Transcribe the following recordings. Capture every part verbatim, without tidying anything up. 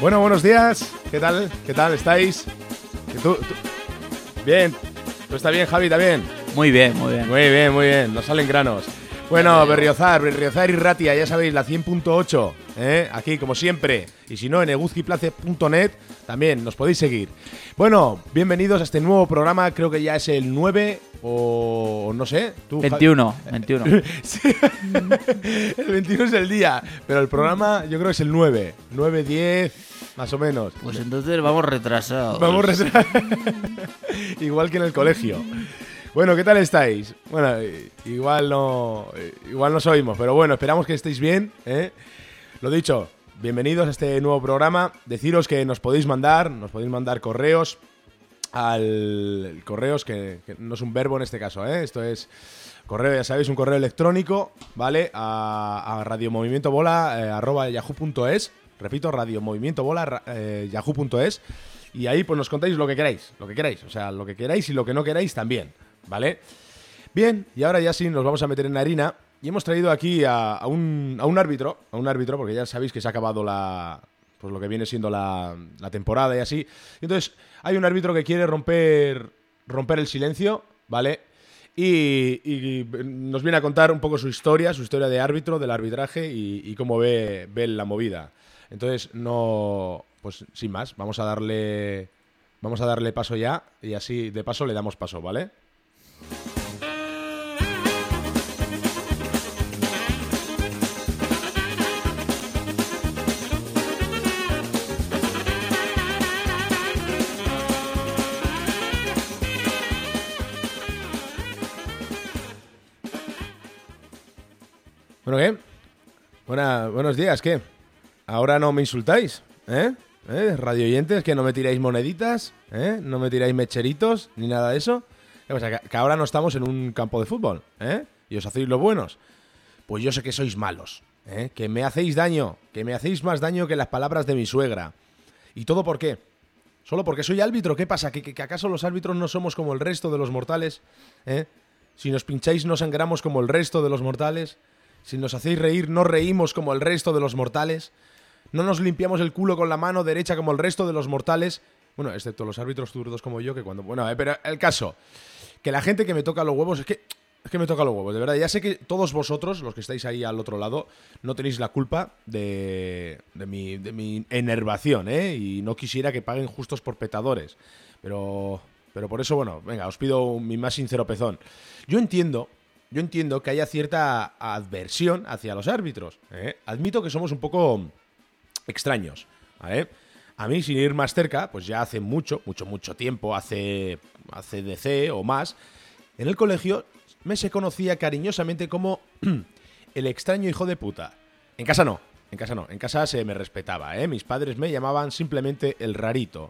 Bueno, buenos días. ¿Qué tal? ¿Qué tal estáis? ¿Tú, tú? Bien. ¿Tú estás bien, Javi? ¿Está bien? Muy bien, muy bien. Muy bien, muy bien. Nos salen granos. Bueno, Berriozar, Berriozar y Ratia, ya sabéis, la cien punto ocho, ¿eh? Aquí, como siempre. Y si no, en eguzquiplace punto net también nos podéis seguir. Bueno, bienvenidos a este nuevo programa. Creo que ya es el nueve o no sé. ¿Tú, veintiuno, veintiuno. Sí. El veintiuno es el día, pero el programa yo creo que es el nueve. nueve, diez, más o menos. Pues entonces vamos retrasados. Vamos retrasados. Igual que en el colegio. Bueno, ¿qué tal estáis? Bueno, igual no, igual nos oímos, pero bueno, esperamos que estéis bien, ¿eh? Lo dicho, bienvenidos a este nuevo programa. Deciros que nos podéis mandar, nos podéis mandar correos al correos, que, que no es un verbo en este caso, ¿eh? Esto es correo, ya sabéis, un correo electrónico, ¿vale? A, a radiomovimientobola eh, arroba yahoo punto es. Repito, radiomovimientobola eh, yahoo punto es. Y ahí pues nos contáis lo que queráis, lo que queráis, o sea, lo que queráis y lo que no queráis también, ¿vale? Bien, y ahora ya sí nos vamos a meter en la harina y hemos traído aquí a, a, un, a un árbitro, a un árbitro, porque ya sabéis que se ha acabado la, pues lo que viene siendo la, la temporada y así. Y entonces hay un árbitro que quiere romper, romper el silencio, ¿vale? Y, y nos viene a contar un poco su historia, su historia de árbitro, del arbitraje y, y cómo ve, ve la movida. Entonces, no, pues sin más, vamos a darle, vamos a darle paso ya y así de paso le damos paso, ¿vale? Bueno, ¿qué? Buena, buenos días, ¿qué? Ahora no me insultáis, ¿eh? ¿Eh? Radio oyentes, que no me tiráis moneditas, ¿eh? No me tiráis mecheritos, ni nada de eso. ¿Qué pasa? Que, que ahora no estamos en un campo de fútbol, ¿eh? Y os hacéis los buenos. Pues yo sé que sois malos, ¿eh? Que me hacéis daño, que me hacéis más daño que las palabras de mi suegra. ¿Y todo por qué? ¿Solo porque soy árbitro? ¿Qué pasa? ¿Que, que, que acaso los árbitros no somos como el resto de los mortales? ¿Eh? Si nos pincháis no sangramos como el resto de los mortales. Si nos hacéis reír, no reímos como el resto de los mortales. No nos limpiamos el culo con la mano derecha como el resto de los mortales. Bueno, excepto los árbitros zurdos como yo, que cuando... Bueno, eh, pero el caso, que la gente que me toca los huevos, es que, es que me toca los huevos, de verdad. Ya sé que todos vosotros, los que estáis ahí al otro lado, no tenéis la culpa de, de, mi, de mi enervación, ¿eh? Y no quisiera que paguen justos por petadores. Pero, pero por eso, bueno, venga, os pido mi más sincero pezón. Yo entiendo... Yo entiendo que haya cierta adversión hacia los árbitros, ¿eh? Admito que somos un poco extraños, ¿vale? A mí, sin ir más cerca, pues ya hace mucho, mucho, mucho tiempo, hace, hace D C o más, en el colegio me se conocía cariñosamente como el extraño hijo de puta. En casa no, en casa no, en casa se me respetaba, ¿eh? Mis padres me llamaban simplemente el rarito.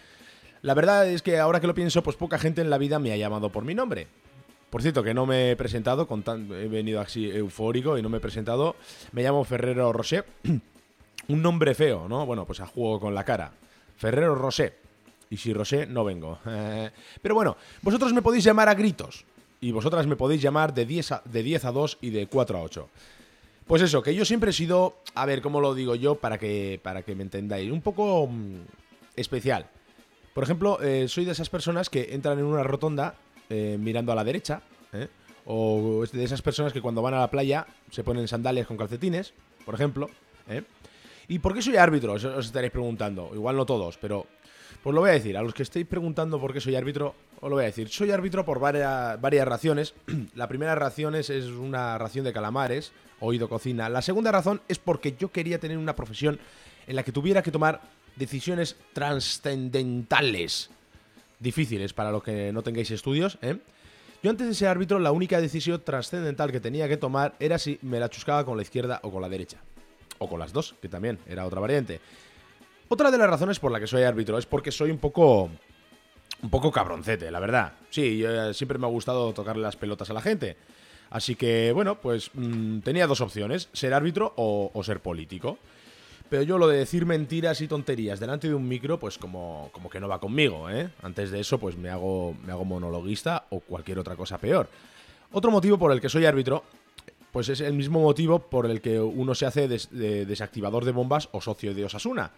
La verdad es que ahora que lo pienso, pues poca gente en la vida me ha llamado por mi nombre. Por cierto, que no me he presentado, con tan, he venido así eufórico y no me he presentado. Me llamo Ferrero Rocher. Un nombre feo, ¿no? Bueno, pues a juego con la cara. Ferrero Rocher. Y si Rocher, no vengo. Eh, pero bueno, vosotros me podéis llamar a gritos. Y vosotras me podéis llamar de diez a, de diez a dos y de cuatro a ocho. Pues eso, que yo siempre he sido, a ver, ¿cómo lo digo yo? Para que, para que me entendáis. Un poco mmm, especial. Por ejemplo, eh, soy de esas personas que entran en una rotonda... Eh, mirando a la derecha, ¿eh? O de esas personas que cuando van a la playa se ponen sandalias con calcetines, por ejemplo, ¿eh? ¿Y por qué soy árbitro? Os, os estaréis preguntando. Igual no todos, pero pues lo voy a decir. A los que estéis preguntando por qué soy árbitro, os lo voy a decir. Soy árbitro por varias, varias razones. La primera razón es, es una ración de calamares, oído cocina. La segunda razón es porque yo quería tener una profesión en la que tuviera que tomar decisiones trascendentales. Difíciles para los que no tengáis estudios, ¿eh? Yo antes de ser árbitro, la única decisión trascendental que tenía que tomar era si me la chuscaba con la izquierda o con la derecha. O con las dos, que también era otra variante. Otra de las razones por la que soy árbitro es porque soy un poco... Un poco cabroncete, la verdad. Sí, yo, siempre me ha gustado tocarle las pelotas a la gente. Así que, bueno, pues mmm, tenía dos opciones. Ser árbitro o, o ser político. Pero yo lo de decir mentiras y tonterías delante de un micro, pues como, como que no va conmigo, ¿eh? Antes de eso, pues me hago, me hago monologuista o cualquier otra cosa peor. Otro motivo por el que soy árbitro, pues es el mismo motivo por el que uno se hace des, de desactivador de bombas o socio de Osasuna.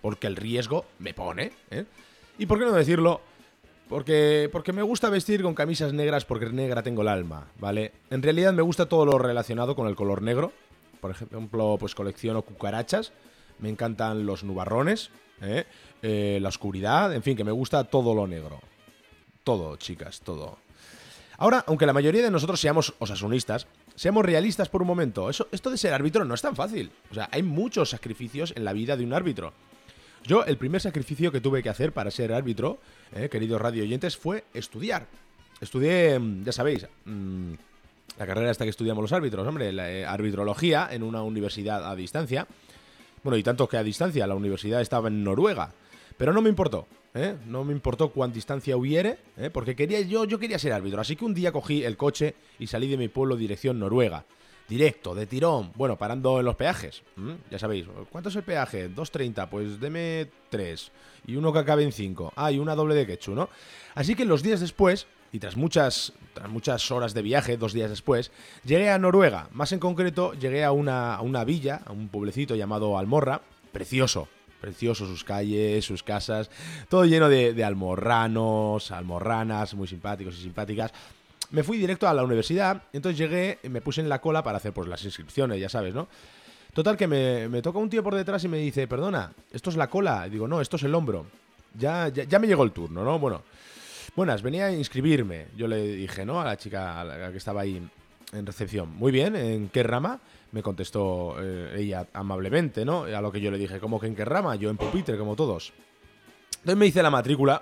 porque el riesgo me pone, ¿eh? Y por qué no decirlo, porque, porque me gusta vestir con camisas negras porque negra tengo el alma, ¿vale? En realidad me gusta todo lo relacionado con el color negro. Por ejemplo, pues colecciono cucarachas, me encantan los nubarrones, ¿eh? Eh, la oscuridad, en fin, que me gusta todo lo negro. Todo, chicas, todo. Ahora, aunque la mayoría de nosotros seamos osasunistas, seamos realistas por un momento. Eso, esto de ser árbitro no es tan fácil. O sea, hay muchos sacrificios en la vida de un árbitro. Yo, el primer sacrificio que tuve que hacer para ser árbitro, eh, queridos radio oyentes, fue estudiar. Estudié, ya sabéis, mmm, la carrera esta que estudiamos los árbitros, hombre, la eh, arbitrología en una universidad a distancia. Bueno, y tanto que a distancia, la universidad estaba en Noruega. Pero no me importó, ¿eh? No me importó cuán distancia hubiere, ¿eh? Porque quería, yo, yo quería ser árbitro. Así que un día cogí el coche y salí de mi pueblo dirección Noruega. Directo, de tirón, bueno, parando en los peajes. ¿Mm? Ya sabéis, ¿cuánto es el peaje? dos treinta, pues deme tres. Y uno que acabe en cinco. Ah, y una doble de quechu, ¿no? Así que los días después, y tras muchas, tras muchas horas de viaje, dos días después, llegué a Noruega. Más en concreto, llegué a una, a una villa, a un pueblecito llamado Almorra. Precioso. Precioso, sus calles, sus casas, todo lleno de, de almorranos, almorranas, muy simpáticos y simpáticas. Me fui directo a la universidad, entonces llegué, me puse en la cola para hacer pues las inscripciones, ya sabes, ¿no? Total que me, me toca un tío por detrás y me dice, perdona, ¿esto es la cola? Y digo, no, esto es el hombro. Ya, ya, ya me llegó el turno, ¿no? Bueno, buenas, venía a inscribirme. Yo le dije, ¿no? A la chica a la que estaba ahí en recepción. Muy bien, ¿en qué rama? Me contestó eh, ella amablemente, ¿no? A lo que yo le dije, ¿cómo que en qué rama? Yo en pupitre, como todos. Entonces me hice la matrícula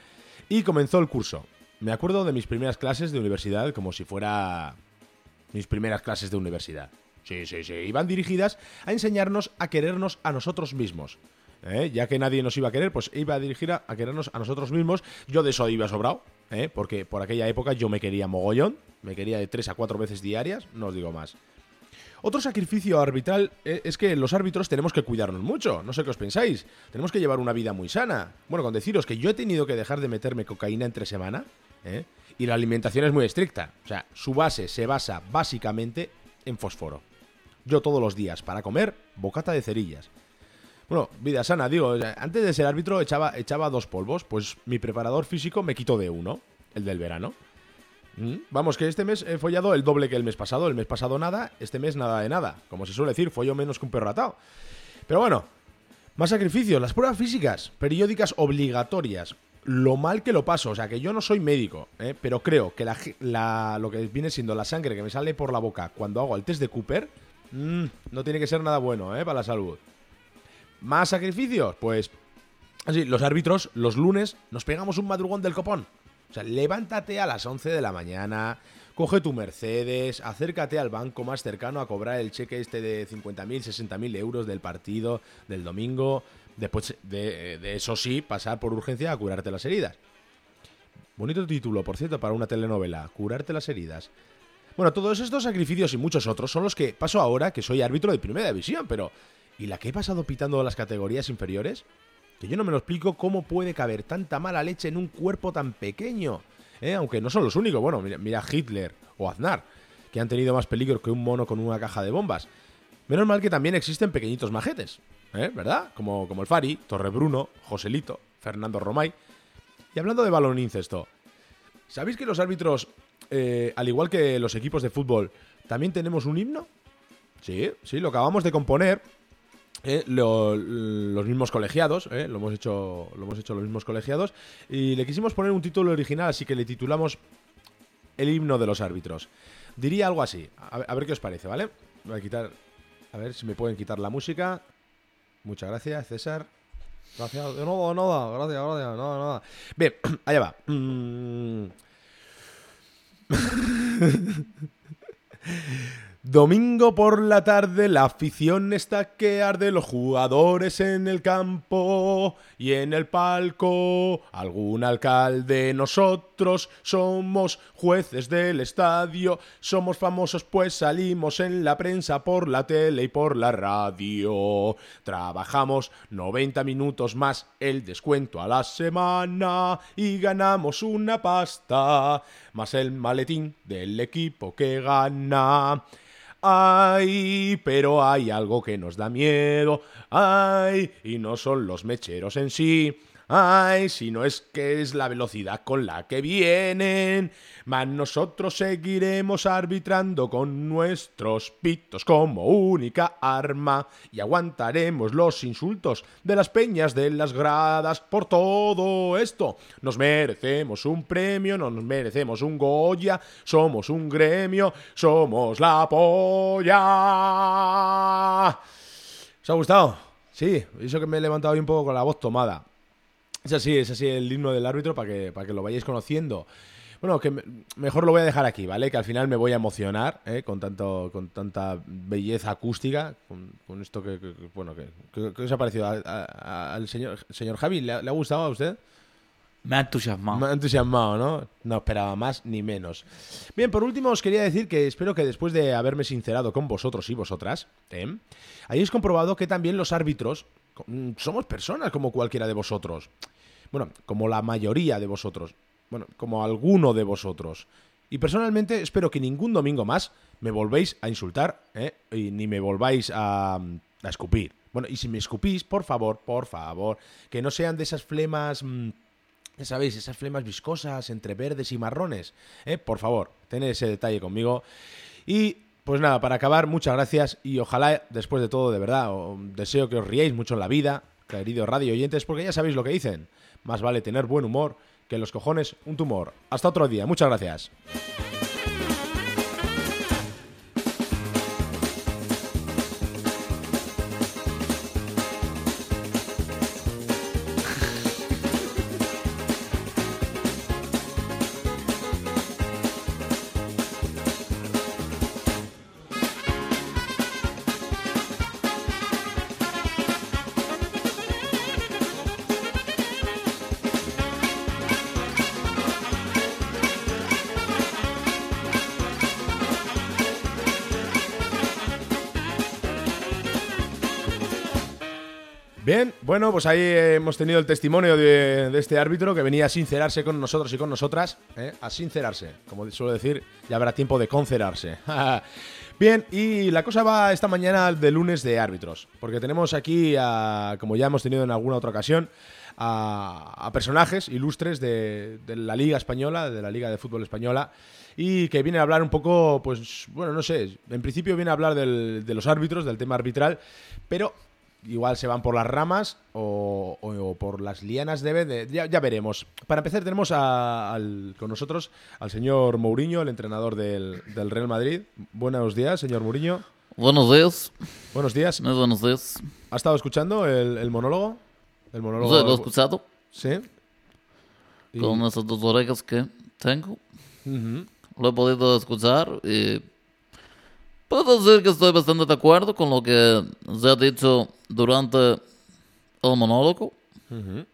y comenzó el curso. Me acuerdo de mis primeras clases de universidad como si fuera mis primeras clases de universidad. Sí, sí, sí. Iban dirigidas a enseñarnos a querernos a nosotros mismos. ¿Eh? Ya que nadie nos iba a querer, pues iba a dirigir a, a querernos a nosotros mismos. Yo de eso iba sobrado, ¿eh? Porque por aquella época yo me quería mogollón. Me quería de tres a cuatro veces diarias, no os digo más. Otro sacrificio arbitral es que los árbitros tenemos que cuidarnos mucho. No sé qué os pensáis. Tenemos que llevar una vida muy sana. Bueno, con deciros que yo he tenido que dejar de meterme cocaína entre semana, ¿eh? Y la alimentación es muy estricta. O sea, su base se basa básicamente en fósforo. Yo todos los días, para comer, bocata de cerillas. Bueno, vida sana, digo. Antes de ser árbitro echaba, echaba dos polvos. Pues mi preparador físico me quitó de uno, el del verano. Vamos, que este mes he follado el doble que el mes pasado. El mes pasado nada, este mes nada de nada. Como se suele decir, follo menos que un perro atado. Pero bueno, más sacrificios. Las pruebas físicas, periódicas obligatorias. Lo mal que lo paso, o sea que yo no soy médico, ¿eh? Pero creo que la, la, lo que viene siendo la sangre que me sale por la boca cuando hago el test de Cooper, mmm, no tiene que ser nada bueno, ¿eh? Para la salud. Más sacrificios, pues así, los árbitros los lunes nos pegamos un madrugón del copón. O sea, levántate a las once de la mañana, coge tu Mercedes, acércate al banco más cercano a cobrar el cheque este de cincuenta mil, sesenta mil euros del partido del domingo. Después de, de eso sí, pasar por urgencia a curarte las heridas. Bonito título, por cierto, para una telenovela, curarte las heridas. Bueno, todos estos sacrificios y muchos otros son los que paso ahora que soy árbitro de primera división, pero ¿y la que he pasado pitando las categorías inferiores? Que yo no me lo explico cómo puede caber tanta mala leche en un cuerpo tan pequeño, ¿eh? Aunque no son los únicos. Bueno, mira, mira Hitler o Aznar, que han tenido más peligro que un mono con una caja de bombas. Menos mal que también existen pequeñitos majetes, ¿eh? ¿Verdad? Como, como el Fari, Torrebruno, Joselito, Fernando Romay. Y hablando de baloncesto, ¿sabéis que los árbitros, eh, al igual que los equipos de fútbol, también tenemos un himno? Sí, sí, lo acabamos de componer. Eh, lo, los mismos colegiados, eh, lo hemos hecho, lo hemos hecho los mismos colegiados, y le quisimos poner un título original, así que le titulamos El himno de los árbitros. Diría algo así, a ver, a ver qué os parece, ¿vale? Voy a quitar, a ver si me pueden quitar la música. Muchas gracias, César. Gracias, de nada, nada, gracias, gracias, nada, nada. Bien, allá va. Mm. Domingo por la tarde, la afición está que arde, los jugadores en el campo y en el palco algún alcalde. Nosotros somos jueces del estadio, somos famosos pues salimos en la prensa, por la tele y por la radio. Trabajamos noventa minutos más el descuento a la semana y ganamos una pasta, más el maletín del equipo que gana. Ay, pero hay algo que nos da miedo. Ay, y no son los mecheros en sí. Ay, si no es que es la velocidad con la que vienen. Mas nosotros seguiremos arbitrando con nuestros pitos como única arma. Y aguantaremos los insultos de las peñas de las gradas. Por todo esto nos merecemos un premio, nos merecemos un Goya. Somos un gremio, somos la polla. ¿Os ha gustado? Sí, eso que me he levantado hoy un poco con la voz tomada. Es así, es así el himno del árbitro para que, para que lo vayáis conociendo. Bueno, que me, mejor lo voy a dejar aquí, ¿vale? Que al final me voy a emocionar, ¿eh? Con tanto, con tanta belleza acústica, con, con esto que, que, que bueno, que, que, que os ha parecido a, a, al señor, señor Javi, ¿le ha, ¿le ha gustado a usted? Me ha entusiasmado. Me ha entusiasmado, ¿no? No esperaba más ni menos. Bien, por último os quería decir que espero que después de haberme sincerado con vosotros y vosotras, ¿eh? hayáis comprobado que también los árbitros somos personas como cualquiera de vosotros. Bueno, como la mayoría de vosotros. Bueno, como alguno de vosotros. Y personalmente espero que ningún domingo más me volvéis a insultar, ¿eh? Y ni me volváis a, a escupir. Bueno, y si me escupís, por favor, por favor, que no sean de esas flemas, mmm, ya sabéis, esas flemas viscosas entre verdes y marrones. ¿eh? Por favor, tened ese detalle conmigo. Y pues nada, para acabar, muchas gracias y ojalá, después de todo, de verdad, os deseo que os riéis mucho en la vida, queridos radio oyentes, porque ya sabéis lo que dicen. Más vale tener buen humor que en los cojones un tumor. Hasta otro día. Muchas gracias. Bien, bueno, pues ahí hemos tenido el testimonio de, de este árbitro que venía a sincerarse con nosotros y con nosotras, ¿eh? A sincerarse, como suelo decir, ya habrá tiempo de concerarse. Bien, y la cosa va esta mañana de lunes de árbitros, porque tenemos aquí, a, como ya hemos tenido en alguna otra ocasión, a, a personajes ilustres de, de la Liga Española, de la Liga de Fútbol Española, y que viene a hablar un poco, pues, bueno, no sé, en principio viene a hablar del, de los árbitros, del tema arbitral, pero igual se van por las ramas o, o, o por las lianas de, de ya, ya veremos. Para empezar tenemos a, al, con nosotros al señor Mourinho, el entrenador del, del Real Madrid. Buenos días, señor Mourinho. Buenos días. Buenos días. Muy buenos días. ¿Ha estado escuchando el, el monólogo? El monólogo. Sí, lo he escuchado. Sí. Y... con esas dos orejas que tengo. Uh-huh. Lo he podido escuchar y puedo decir que estoy bastante de acuerdo con lo que se ha dicho durante el monólogo. Uh-huh.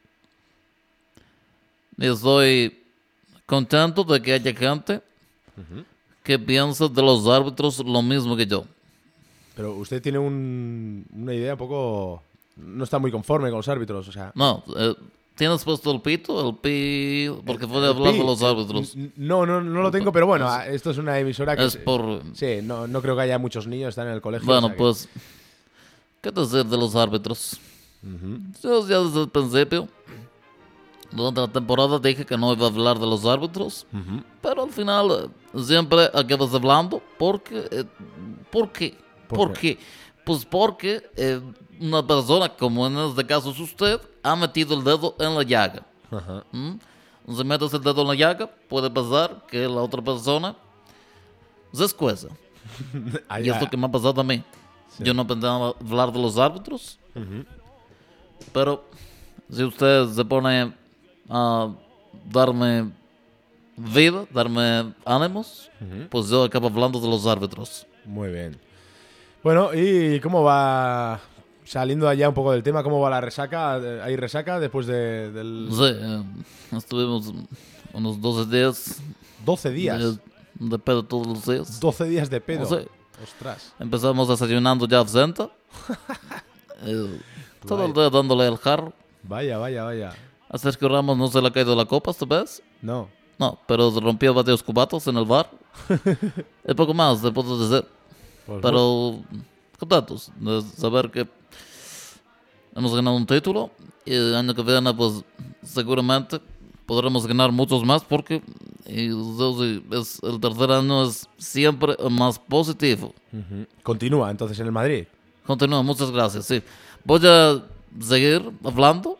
Y estoy contento de que haya gente uh-huh. que piensa de los árbitros lo mismo que yo. Pero usted tiene un, una idea un poco... No está muy conforme con los árbitros, o sea... No, eh, ¿tienes puesto el pito? El pi... Porque puede hablar de los árbitros. No, no, no lo tengo, pero bueno, es, esto es una emisora que... Es por... Sí, no, no creo que haya muchos niños, están en el colegio. Bueno, o sea que... pues... ¿Qué decir de los árbitros? Uh-huh. Yo ya desde el principio, durante la temporada, dije que no iba a hablar de los árbitros. Uh-huh. Pero al final siempre acabas hablando porque... Eh, ¿Por qué? ¿Por, ¿Por qué? qué? Pues porque eh, una persona, como en este caso es usted, ha metido el dedo en la llaga. Uh-huh. ¿Mm? Si metes el dedo en la llaga, puede pasar que la otra persona se escueza. Y esto que me ha pasado a mí. Sí. Yo no pensaba hablar de los árbitros, uh-huh. pero si usted se pone a darme vida, darme ánimos, uh-huh. pues yo acabo hablando de los árbitros. Muy bien. Bueno, ¿y cómo va, saliendo allá un poco del tema, cómo va la resaca? ¿Hay resaca después de, del...? Sí, eh, estuvimos unos doce días. ¿doce días? De, de pedo todos los días. ¿doce días de pedo? Sí. Ostras. Empezamos desayunando ya absenta. eh, todo el día dándole al jarro. Vaya, vaya, vaya. A Sergio Ramos no se le ha caído la copa esta vez. No. No, pero rompió varios cubatos en el bar. Es poco más, te puedo decir. Pues pero muy... contentos de saber que hemos ganado un título y el año que viene pues seguramente podremos ganar muchos más porque y, es, el tercer año es siempre más positivo. Uh-huh. Continúa entonces en el Madrid. Continúa, muchas gracias, sí. Voy a seguir hablando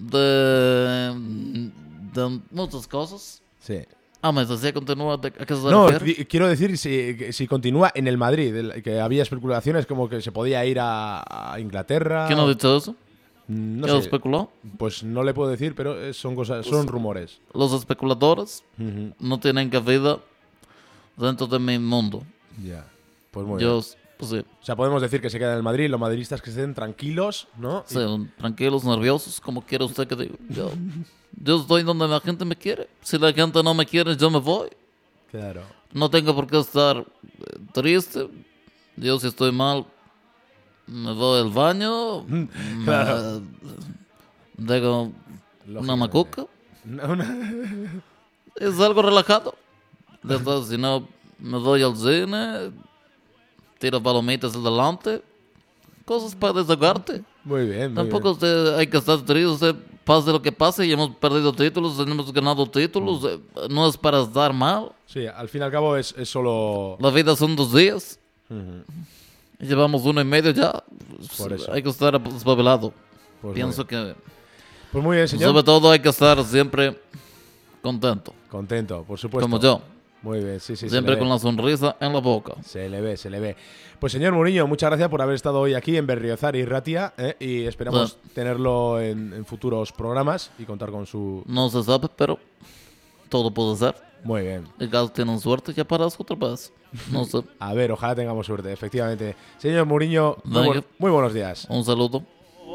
de, de muchas cosas. Sí. Ah, me decía continúa, ¿a qué se No, refiere? Quiero decir si, si continúa en el Madrid, que había especulaciones como que se podía ir a, a Inglaterra. ¿Quién ha dicho eso? No ¿Quién sé. especuló? Pues no le puedo decir, pero son cosas, son rumores. Los especuladores uh-huh. no tienen cabida dentro de mi mundo. Ya, yeah. Pues muy Yo, bien. Pues sí. O sea, podemos decir que se queda en el Madrid, los madridistas que estén tranquilos, ¿no? Sí, y... tranquilos, nerviosos, como quiera usted que diga. Yo, yo estoy donde la gente me quiere. Si la gente no me quiere, yo me voy. Claro. No tengo por qué estar triste. Yo si estoy mal, me voy al baño, claro. me dejo una macuca. Una... Es algo relajado. Después, si no, me voy al cine, tiro palomitas delante, cosas para desahogarte. Muy bien, muy Tampoco bien. Usted, hay que estar triste, usted pase lo que pase y hemos perdido títulos, hemos ganado títulos, mm. no es para estar mal. Sí, al fin y al cabo es, es solo... La vida son dos días. Uh-huh. Llevamos uno y medio ya. Por eso. Hay que estar espabilado. Pues Pienso que... Pues muy bien, señor. Sobre todo hay que estar siempre contento. Contento, por supuesto. Como yo. Muy bien, sí, sí. Siempre con la sonrisa en la boca. Se le ve, se le ve. Pues señor Muriño, muchas gracias por haber estado hoy aquí en Berriozar y Ratia, ¿eh? Y esperamos sí. tenerlo en, en futuros programas y contar con su... No se sabe, pero todo puede ser. Muy bien. El caso tienen suerte, ya paras otra vez. No sé. A ver, ojalá tengamos suerte, efectivamente. Señor Muriño, muy, bu- muy buenos días. Un saludo.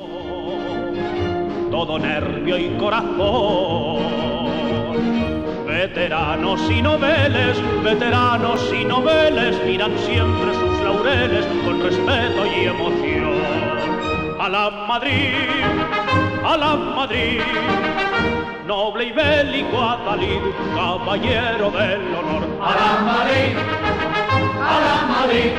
Todo nervio y corazón. Veteranos y noveles, veteranos y noveles miran siempre sus laureles con respeto y emoción. A la Madrid, a la Madrid, noble y bélico Adalid, caballero del honor. A la Madrid, a la Madrid,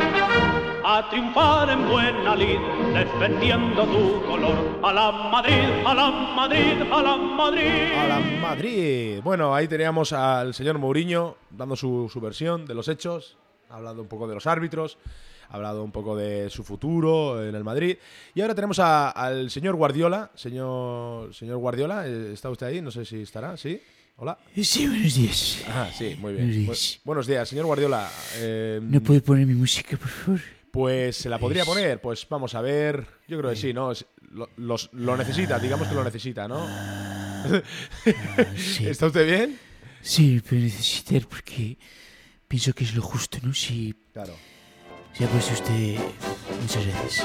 a triunfar en buena lid, defendiendo tu color. A la Madrid, a la Madrid, a la Madrid. A la Madrid. Bueno, ahí teníamos al señor Mourinho dando su, su versión de los hechos, hablando un poco de los árbitros, ha hablado un poco de su futuro en el Madrid. Y ahora tenemos a, al señor Guardiola. Señor, señor Guardiola, ¿está usted ahí? No sé si estará, ¿sí? Hola. Sí, buenos días. Ah, sí, muy bien. Buenos días, Bu- buenos días señor Guardiola. Eh, ¿No puede poner mi música, por favor? Pues se la podría poner, pues vamos a ver. Yo creo que sí, ¿no? Lo, los, lo necesita, digamos que lo necesita, ¿no? Ah, sí. ¿Está usted bien? Sí, pero necesitar porque pienso que es lo justo, ¿no? Si, claro. Si ha puesto usted... Muchas gracias.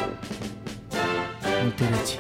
Muchas gracias.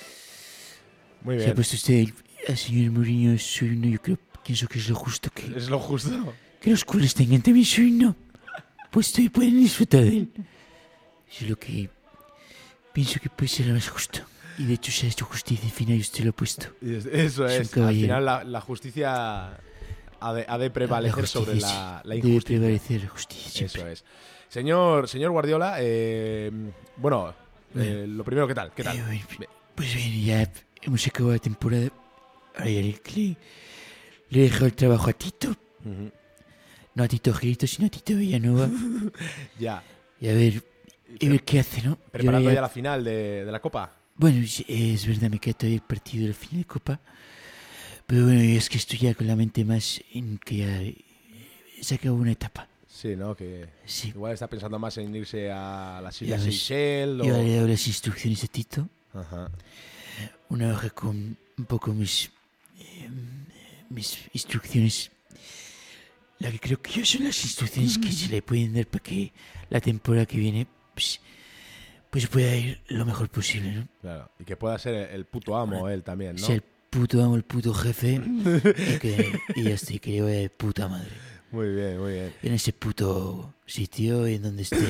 Muy bien. Si ha puesto usted al señor Mourinho su himno, yo creo, pienso que es lo justo que... Es lo justo. Que los cuales tengan también su himno puesto y pueden disfrutar de él. Es lo que pienso que puede ser lo más justo. Y de hecho se ha hecho justicia al final y usted lo ha puesto. Eso es. Al final la, la justicia ha de, ha de prevalecer la sobre la, la injusticia. Debe prevalecer la justicia siempre. Eso es. Señor, señor Guardiola, eh, bueno, eh, lo primero, ¿qué tal? ¿Qué tal? Eh, bueno, pues bien, ya hemos acabado la temporada. Ahora ya le, le, le he dejado el trabajo a Tito. Uh-huh. No a Tito Gilito, sino a Tito Villanova. Ya. Y a ver, y ver qué hace, ¿no? Preparando ya, ya la final de, de la Copa. Bueno, es verdad, me queda todavía el partido de la final de Copa. Pero bueno, es que estoy ya con la mente más en que ya se acabó una etapa. Sí, ¿no? Que sí. Igual está pensando más en irse a las Islas Seychelles. Yo o... le he dado las instrucciones a Tito. Ajá. Una hoja con un poco mis, eh, mis instrucciones. La que creo que yo son las instrucciones que se le pueden dar para que la temporada que viene pues, pues pueda ir lo mejor posible, ¿no? Claro, y que pueda ser el puto amo bueno, él también, ¿no? Ser el puto amo, el puto jefe y, que, y ya estoy, que le vaya de puta madre. Muy bien, muy bien. En ese puto sitio en donde esté.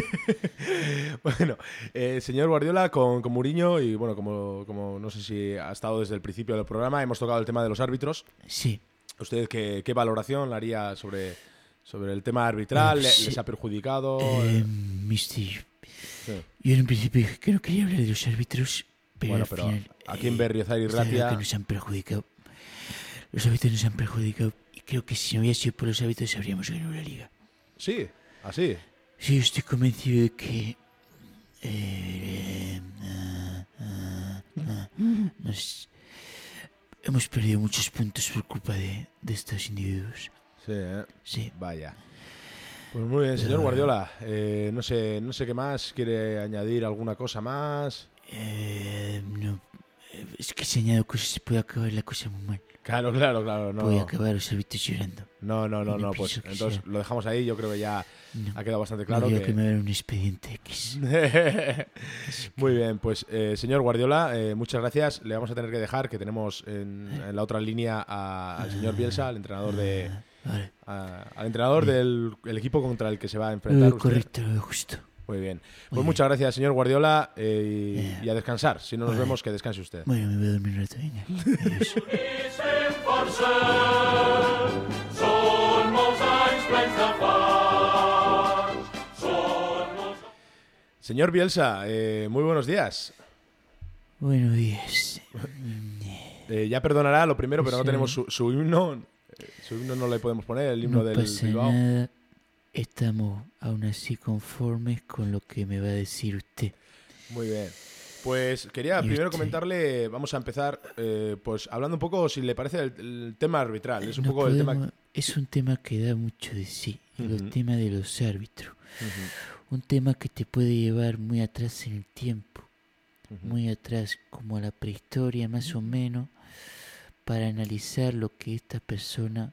Bueno, eh, señor Guardiola, con, con Mourinho, y bueno, como, como no sé si ha estado desde el principio del programa, hemos tocado el tema de los árbitros. Sí. ¿Usted qué, qué valoración le haría sobre, sobre el tema arbitral, Bueno, le- sí. les ha perjudicado. Eh, eh, mister, sí. yo en un principio dije que no quería hablar de los árbitros, pero Bueno, al pero final... aquí en eh, Berriozar y está claro Ratia, que nos han perjudicado. Los árbitros nos han perjudicado y creo que si no hubiera sido por los árbitros habríamos ganado la liga. sí, así. Sí, yo estoy convencido de que... eh, ah, ah, ah, nos- hemos perdido muchos puntos por culpa de, de estos individuos. Sí, ¿eh? Sí. Vaya. Pues muy bien, señor Guardiola. Eh, no sé, no sé qué más. ¿Quiere añadir alguna cosa más? Eh, no. eh, Es que si añado cosas se puede acabar la cosa muy mal. Claro, claro, claro. Puede No, acabar los árbitros llorando. no, no, no, no no. Pues pienso que entonces sea. lo dejamos ahí. Yo creo que ya No. ha quedado bastante No claro. creo que- que me hagan un expediente X. Muy bien, pues eh, señor Guardiola, eh, muchas gracias. Le vamos a tener que dejar, que tenemos en, en la otra línea a- al señor Bielsa, al entrenador de Vale. a- al entrenador del el equipo contra el que se va a enfrentar. Lo usted. correcto, lo justo. Muy bien. Pues Muy bien. muchas gracias, señor Guardiola, eh, y, Eh. y a descansar. Si no nos Vale. vemos, que descanse usted. Bueno, me voy a dormir un rato, venga. Adiós. Señor Bielsa, eh, muy buenos días. Buenos días. Eh, ya perdonará lo primero, pero no Sí. tenemos su, su himno. Eh, Su himno no le podemos poner, el himno No del pasa Bilbao. nada. Estamos aún así conformes con lo que me va a decir usted. Muy bien. Pues quería Y primero usted. comentarle, vamos a empezar, eh, pues hablando un poco, si le parece, el, el tema arbitral. Es un No poco el tema. podemos- Es un tema que da mucho de sí. Ujú. El tema de los árbitros. Ujú, Un tema que te puede llevar muy atrás en el tiempo. ujú. Muy atrás, como a la prehistoria más o menos, para analizar lo que esta persona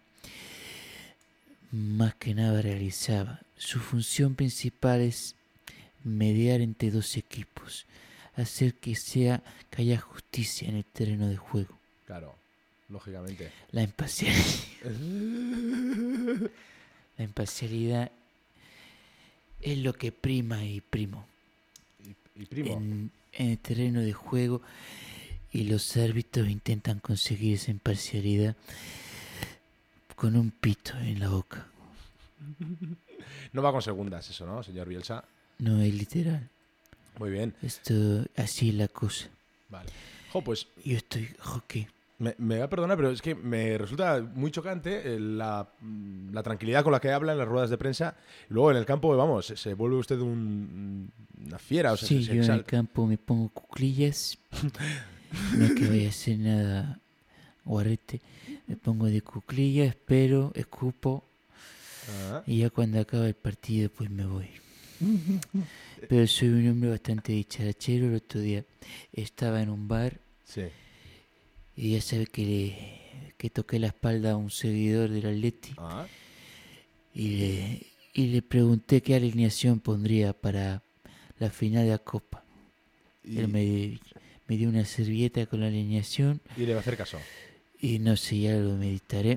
más que nada realizaba. Su función principal es mediar entre dos equipos, hacer que sea que haya justicia en el terreno de juego. Claro, lógicamente. La imparcialidad, la imparcialidad es lo que prima y primo Y, y primo. en, en el terreno de juego, y los árbitros intentan conseguir esa imparcialidad con un pito en la boca. No va con segundas eso, ¿no, señor Bielsa? No es literal. Muy bien. Esto, así es la cosa. Vale. Jo, pues Yo estoy, joque. me, me va a perdonar, pero es que me resulta muy chocante eh, la, la tranquilidad con la que habla en las ruedas de prensa. Y luego en el campo, vamos, se, se vuelve usted un, una fiera. O sea, Sí, se- se yo en exal- el campo me pongo cuclillas. No es que vaya a hacer nada guarrete. Me pongo de cuclillas, espero, escupo. Ah, Y ya cuando acaba el partido, pues me voy. Pero soy un hombre bastante dicharachero. El otro día estaba en un bar sí. y ya sabe que, le, que toqué la espalda a un seguidor del Atleti Ah, y le, y le pregunté qué alineación pondría para la final de la Copa. y, Él me, me dio una servilleta con la alineación y le va a hacer caso. y no sé, ya lo meditaré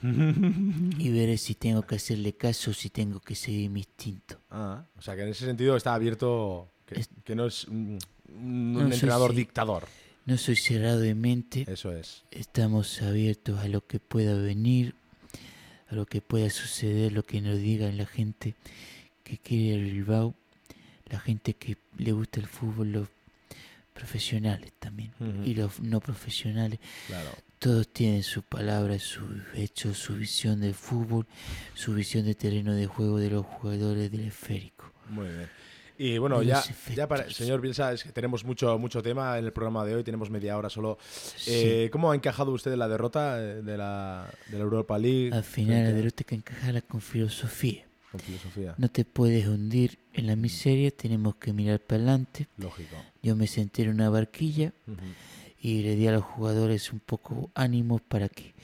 y veré si tengo que hacerle caso o si tengo que seguir mi instinto. Ah, o sea que en ese sentido está abierto, que, Es- que no es un, un No, soy entrenador sí. dictador. No soy cerrado de mente. Eso es. Estamos abiertos a lo que pueda venir, a lo que pueda suceder, lo que nos digan la gente que quiere el Bilbao, la gente que le gusta el fútbol, los profesionales también, Ujú. y los no profesionales. Claro. Todos tienen su palabra, sus hechos, su visión del fútbol, su visión de terreno de juego de los jugadores del esférico. Muy bien. Y bueno, De ya, los efectos. ya para señor Bielsa, es que tenemos mucho mucho tema en el programa de hoy, tenemos media hora solo. Sí. Eh, ¿Cómo ha encajado usted en la derrota eh, de la, de la Europa League? Al final la frente a- derrota hay que encajarla con filosofía. Con filosofía, No te puedes hundir en la miseria, tenemos que mirar para adelante. lógico. Yo me senté en una barquilla Ujú. y le di a los jugadores un poco ánimos para que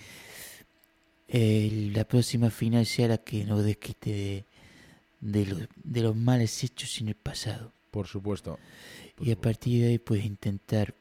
eh, la próxima final sea la que nos desquite de, de, los, de los males hechos en el pasado. Por supuesto. Por Y a supuesto. partir de ahí pues intentar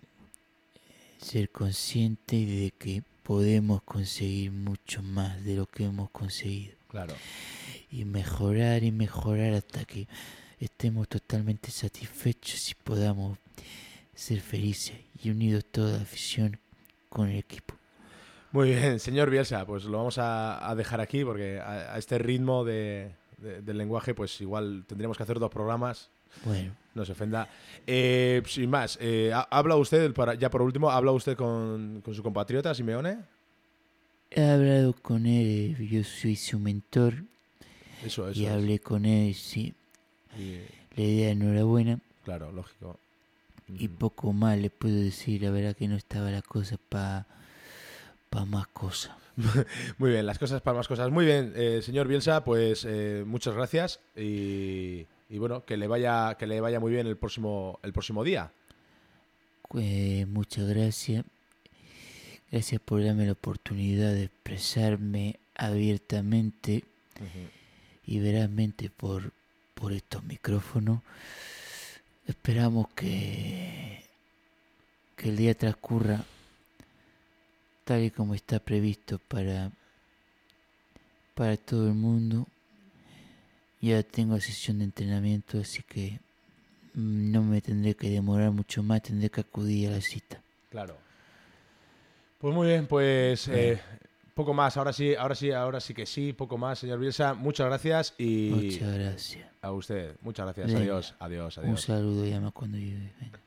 eh, ser consciente de que podemos conseguir mucho más de lo que hemos conseguido. Claro. Y mejorar y mejorar hasta que estemos totalmente satisfechos y podamos ser felices y unidos toda la afición con el equipo. Muy bien, señor Bielsa, pues lo vamos a, a dejar aquí porque a, a este ritmo de, de, del lenguaje, pues igual tendríamos que hacer dos programas. Bueno. No se ofenda. Eh, sin más, eh, ¿habla usted, para, ya por último, habla usted con, con su compatriota Simeone? He hablado con él, yo soy su mentor. Eso, eso. Y es. hablé con él, sí. Y, Le di enhorabuena. claro, lógico. Y poco más le puedo decir, la verdad que no estaba la cosa para pa más cosas. Muy bien, las cosas para más cosas. Muy bien, eh, señor Bielsa, pues eh, muchas gracias y, y bueno, que le vaya que le vaya muy bien el próximo el próximo día. Eh, muchas gracias. Gracias por darme la oportunidad de expresarme abiertamente Uh-huh. y verazmente por, por estos micrófonos. Esperamos que, que el día transcurra tal y como está previsto para, para todo el mundo. Ya tengo sesión de entrenamiento, así que no me tendré que demorar mucho más, tendré que acudir a la cita. Claro. Pues muy bien, pues eh, poco más. Ahora sí, ahora sí, ahora sí que sí, poco más, señor Bielsa. Muchas gracias y Muchas gracias. a usted. Muchas gracias. Venga. Adiós, adiós, adiós. Un saludo, llama cuando llegue. Venga.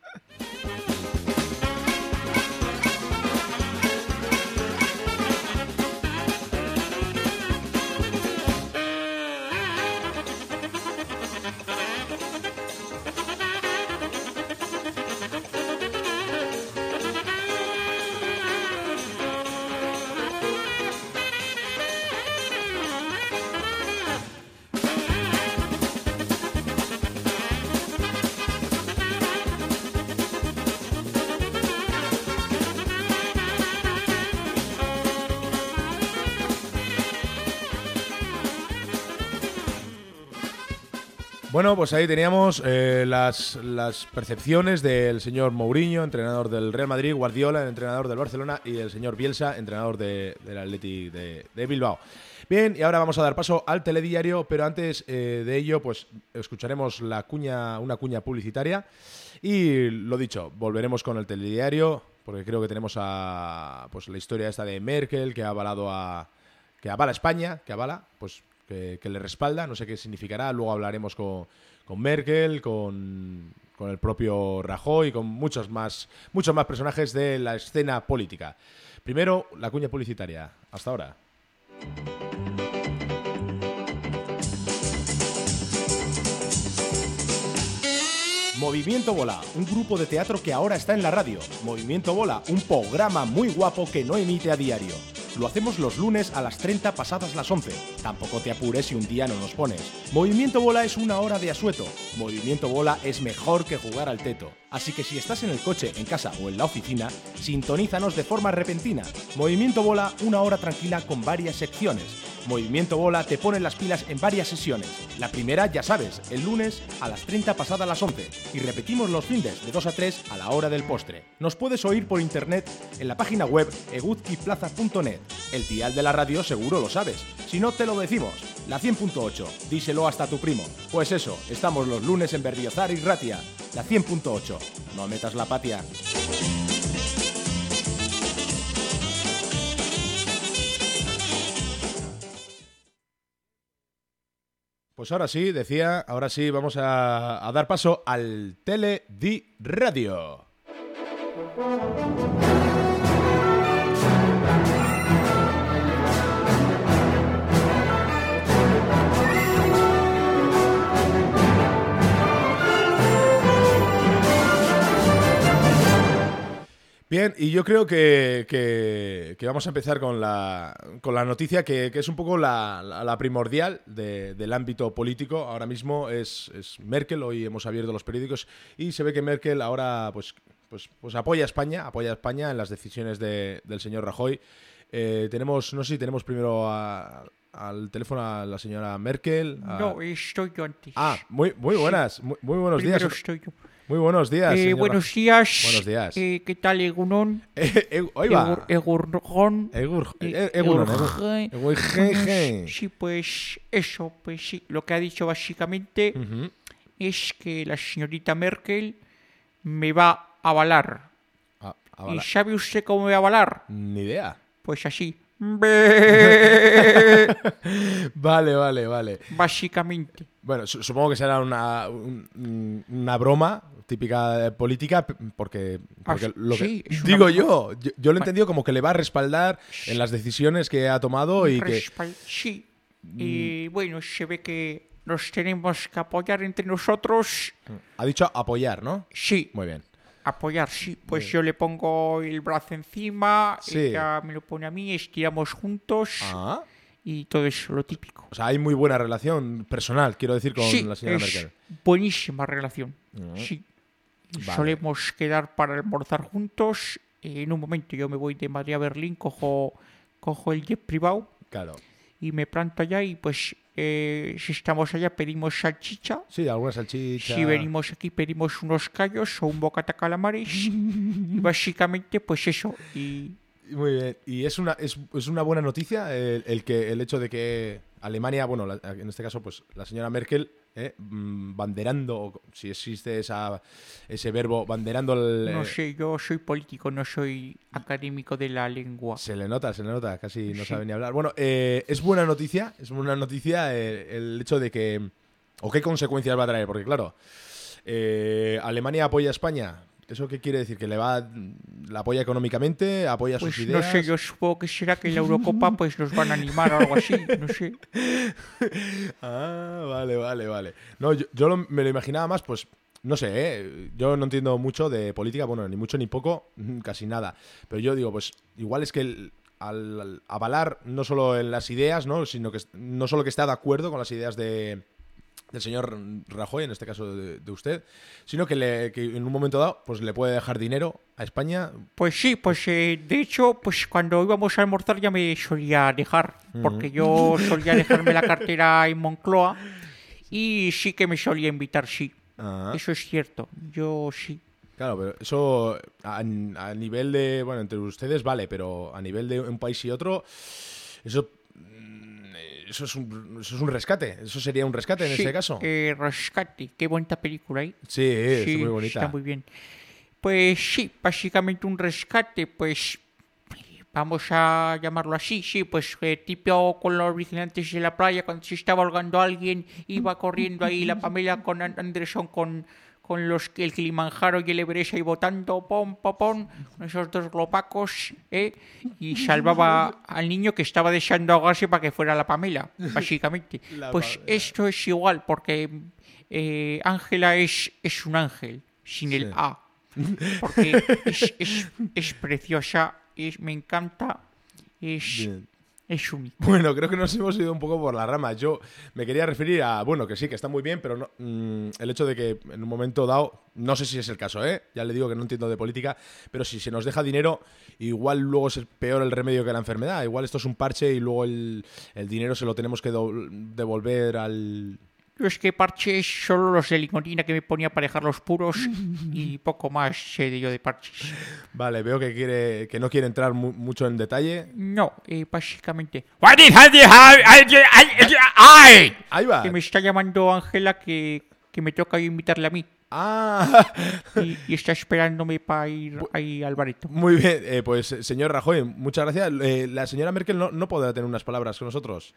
Bueno, pues ahí teníamos eh, las, las percepciones del señor Mourinho, entrenador del Real Madrid, Guardiola, entrenador del Barcelona, y del señor Bielsa, entrenador de, del Athletic de, de Bilbao. Bien, y ahora vamos a dar paso al telediario, pero antes eh, de ello, pues escucharemos la cuña, una cuña publicitaria. Y lo dicho, volveremos con el telediario, porque creo que tenemos a pues la historia esta de Merkel, que ha avalado a. que avala a España, que avala, pues. Que, que le respalda, no sé qué significará. Luego hablaremos con, con Merkel, con, con el propio Rajoy y con muchos más, muchos más personajes de la escena política. Primero, la cuña publicitaria. Hasta ahora. Movimiento Bola, un grupo de teatro que ahora está en la radio. Movimiento Bola, un programa muy guapo que no emite a diario. Lo hacemos los lunes a las treinta pasadas las once. Tampoco te apures si un día no nos pones. Movimiento Bola es una hora de asueto. Movimiento Bola es mejor que jugar al teto. Así que si estás en el coche, en casa o en la oficina, sintonízanos de forma repentina. Movimiento Bola, una hora tranquila con varias secciones. Movimiento Bola te pone las pilas en varias sesiones. La primera, ya sabes, el lunes a las treinta pasadas las once. Y repetimos los findes de dos a tres a la hora del postre. Nos puedes oír por internet en la página web eguzquiplaza punto net. El dial de la radio seguro lo sabes. Si no, te lo decimos. La cien punto ocho. Díselo hasta tu primo. Pues eso, estamos los lunes en Berriozar y Ratia. La cien punto ocho. No metas la patia. Pues ahora sí, decía, ahora sí vamos a, a dar paso al Tele Di Radio. Bien, y yo creo que, que, que vamos a empezar con la, con la noticia que, que es un poco la, la, la primordial de, del ámbito político. Ahora mismo es, es Merkel, hoy hemos abierto los periódicos y se ve que Merkel ahora pues, pues, pues apoya a España, apoya a España en las decisiones de, del señor Rajoy. Eh, tenemos, no sé si tenemos primero a, al teléfono a la señora Merkel. A... No, estoy yo antes. Ah, muy, muy buenas, muy, muy buenos Primero días. estoy yo. Muy buenos días. Eh, señor buenos días. Buenos días. Eh, ¿Qué tal, Egunon? Eh, eh, ahí va. Egurgon. Egur, Eh, eh, Egunon, Egurge. Egur- Egurge. Sí, pues eso, pues sí. Lo que ha dicho básicamente Ujú. es que la señorita Merkel me va a avalar. Ah, ah, ¿Y vale. sabe usted cómo me va a avalar? Ni idea. pues así. Vale, vale, vale. Básicamente. Bueno, su- supongo que será una, un- una broma típica de política, p- porque, porque Ah, lo que sí, es una digo broma. yo, yo, yo lo he entendido como que le va a respaldar en las decisiones que ha tomado y que... Respal- Sí. Y bueno, se ve que nos tenemos que apoyar entre nosotros. Ha dicho apoyar, ¿no? Sí, Muy bien. apoyar, sí. Pues yo le pongo el brazo encima, Sí. ella me lo pone a mí, estiramos juntos Ah, y todo eso, lo típico. o sea, hay muy buena relación personal, quiero decir, con Sí, la señora es Merkel. buenísima relación. Mm. Sí. Vale. Solemos quedar para almorzar juntos. En un momento yo me voy de Madrid a Berlín, cojo, cojo el jet privado Claro. y me planto allá y pues eh, si estamos allá pedimos salchicha. Sí, alguna salchicha. Si venimos aquí pedimos unos callos o un bocata calamares. Y básicamente pues eso. Y Muy bien. Y es una, es, es una buena noticia el, el que el hecho de que Alemania, bueno, la- en este caso, pues la señora Merkel, eh, mm, banderando, o si existe esa, ese verbo, banderando el. no eh, sé, yo soy político, no soy académico de la lengua. Se le nota, se le nota, casi no Sí. sabe ni hablar. Bueno, eh, es buena noticia, es buena noticia eh, el hecho de que. ¿O qué consecuencias va a traer? Porque, claro, eh, Alemania apoya a España. ¿Eso qué quiere decir? ¿Que le va la apoya económicamente? ¿Apoya Pues sus no ideas? sé, yo supongo que será que la Eurocopa pues nos van a animar o algo así, no sé. Ah, vale, vale, vale. No, yo, yo lo- me lo imaginaba más, pues, no sé, ¿eh? Yo no entiendo mucho de política, bueno, ni mucho ni poco, casi nada. Pero yo digo, pues, igual es que el- al, al avalar no solo en las ideas, ¿no? Sino que no solo que está de acuerdo con las ideas de, del señor Rajoy, en este caso de, de usted, sino que, le, que en un momento dado, pues le puede dejar dinero a España. Pues sí, pues eh, de hecho, pues cuando íbamos a almorzar ya me solía dejar, porque yo solía dejarme la cartera en Moncloa y sí que me solía invitar, sí. Ah. Eso es cierto, yo sí. Claro, pero eso a, a nivel de, bueno, entre ustedes vale, pero a nivel de un país y otro, eso, mm, eso es un, eso es un rescate, eso sería un rescate en Sí, este caso. eh, Rescate, qué bonita película, ¿eh? Sí, es Sí, muy bonita. está muy bien. Pues sí, básicamente un rescate, pues vamos a llamarlo así, sí, pues eh, tipo con los vigilantes de la playa, cuando se estaba ahogando alguien, iba corriendo ahí la Pamela con An- Anderson con, con los el Kilimanjaro y el Everest ahí botando, pom, pom, pom, con esos dos glopacos, ¿eh? Y salvaba al niño que estaba deseando ahogarse para que fuera la Pamela, básicamente. La Pues Pamela. esto es igual, porque eh, Ángela es, es un ángel, sin el Sí. A. Porque es, es, es preciosa, es, me encanta, es, Bien. es única. Bueno, creo que nos hemos ido un poco por las ramas. Yo me quería referir a, bueno, que sí, que está muy bien, pero no, mm, el hecho de que en un momento dado, no sé si es el caso, ¿eh? Ya le digo que no entiendo de política, pero si se nos deja dinero, igual luego es peor el remedio que la enfermedad. Igual esto es un parche y luego el, el dinero se lo tenemos que do- devolver al... Yo es que parches solo los de limonina que me ponía para dejar los puros y poco más sé de yo de parches. Vale, veo que quiere que no quiere entrar mu- mucho en detalle. No, eh, básicamente. Ahí va. Que me está llamando Ángela que, que me toca invitarle a mí. Ah, Y, y está esperándome para ir ahí al bareto. muy bien. Eh, pues, eh, señor Rajoy, muchas gracias. Eh, la señora Merkel no, no podrá tener unas palabras con nosotros.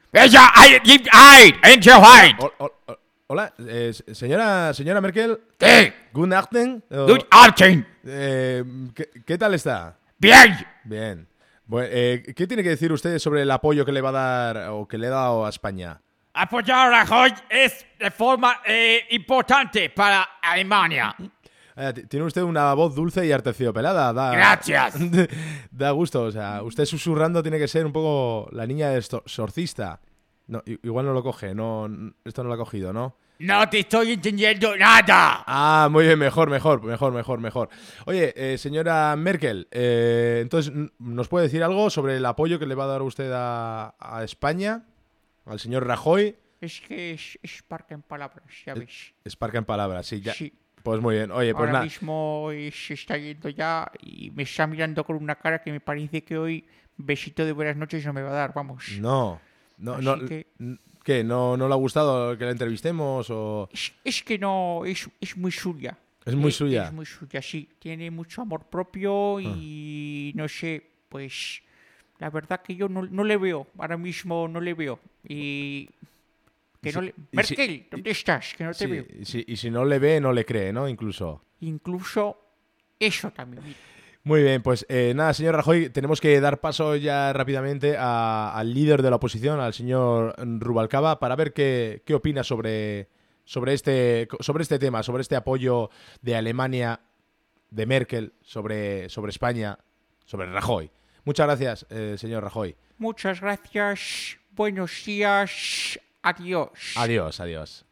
O- o- o- hola, eh, s- señora, señora Merkel. ¿Qué? Good afternoon. O- Good afternoon. eh, ¿qué, qué tal está? Bien. Bien. Bueno, eh, ¿qué tiene que decir usted sobre el apoyo que le va a dar o que le ha dado a España? Apoyar a Rajoy es de forma eh, importante para Alemania. Eh, t- tiene usted una voz dulce y arterciopelada. Da, Gracias. Da gusto. O sea, usted susurrando tiene que ser un poco la niña de esto- sorcista. No, i- igual no lo coge. No, n- esto no lo ha cogido, ¿no? No te estoy entendiendo nada. Ah, muy bien, mejor, mejor, mejor, mejor, mejor. Oye, eh, señora Merkel, eh, entonces, n- ¿nos puede decir algo sobre el apoyo que le va a dar usted a, a España? Al señor Rajoy. Es que es, es parca en palabras, ya ves. Esparca en palabras, sí, ya. Sí. Pues muy bien. Oye, pues Ahora nada. mismo eh, se está yendo ya y me está mirando con una cara que me parece que hoy besito de buenas noches no me va a dar, vamos. No, no, Así no. que- n- ¿Qué? ¿No, ¿No le ha gustado que la entrevistemos o...? Es, es que no, es, es muy suya. Es muy Eh, suya. Es muy suya, sí. Tiene mucho amor propio Ah. y no sé, pues la verdad que yo no, no le veo, ahora mismo no le veo. Y... Que Y no si- le... y Merkel, si- ¿dónde estás? Que no te Sí, veo. y, si, y si no le ve, no le cree, ¿no? Incluso. Incluso eso también. Mira. Muy bien, pues eh, nada, señor Rajoy, tenemos que dar paso ya rápidamente a- al líder de la oposición, al señor Rubalcaba, para ver qué, qué opina sobre, sobre, este, sobre este tema, sobre este apoyo de Alemania, de Merkel, sobre, sobre España, sobre Rajoy. Muchas gracias, eh, señor Rajoy. Muchas gracias. Buenos días. Adiós. Adiós, adiós.